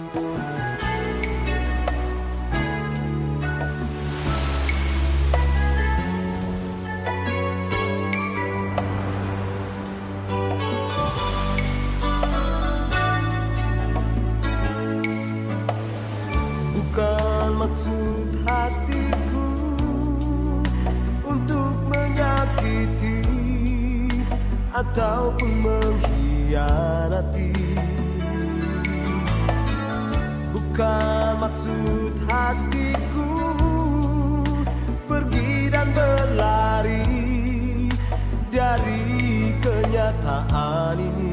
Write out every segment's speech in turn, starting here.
Bukan maksud hatiku untuk menyakiti ataupun mengkhianati. Bukan maksud hatiku pergi dan berlari dari kenyataan ini.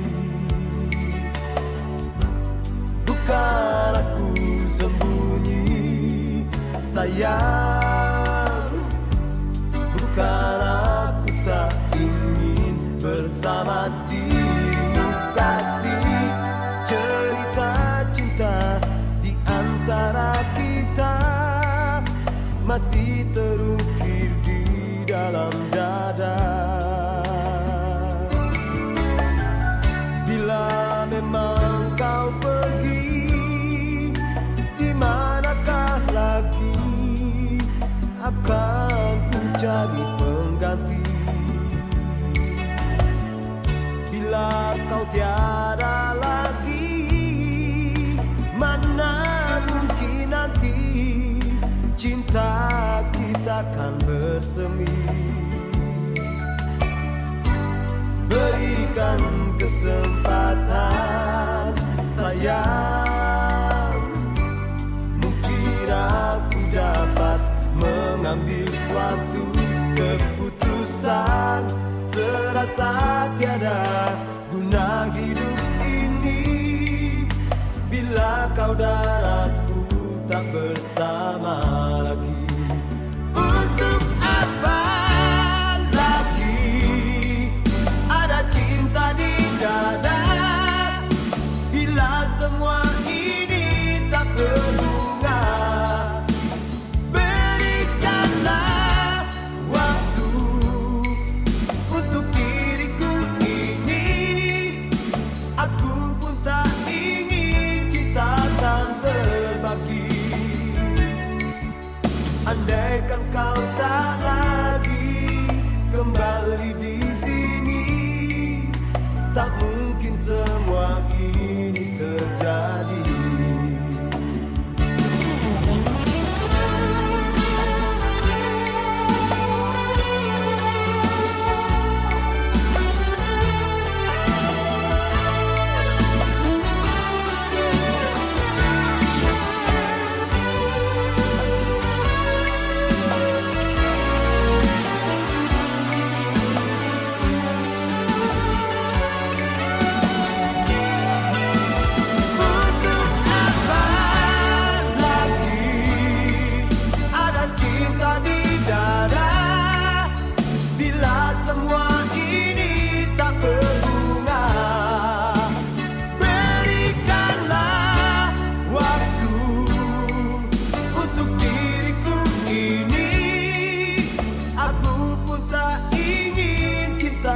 Bukan aku sembunyi, sayang. Bukan aku tak ingin bersama dirimu, kasih. Cerita cinta di antara kita masih terukir di dalam dada. Bila memang kau pergi, di manakah lagi akan ku cari pengganti? Bila kau tiada lagi, mana mungkin nanti cinta kita akan bersemi. Berikan kesempatan, sayang. Mungkin aku dapat mengambil suatu keputusan. Serasa tiada guna hidup ini bila kau dan aku tak bersama lagi. Untuk apa lagi ada cinta di dada bila semua ini tak berbunga? Berikanlah waktu untuk diriku ini. Aku pun tak ingin cinta akan terbagi. Andaikan kau tak lagi kembali di sini, tak mungkin semua ini terjadi.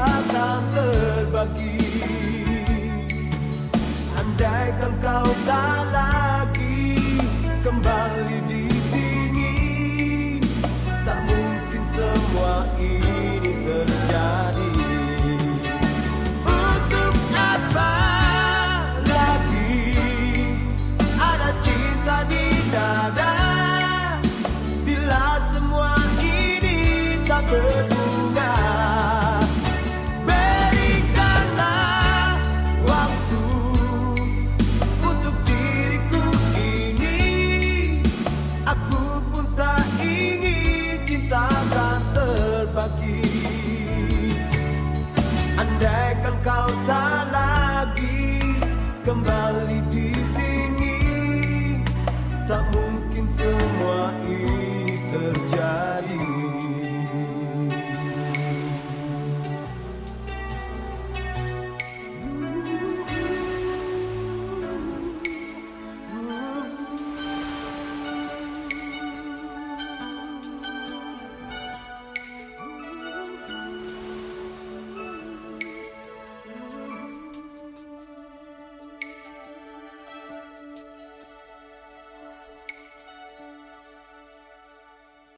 Andaikan kau tak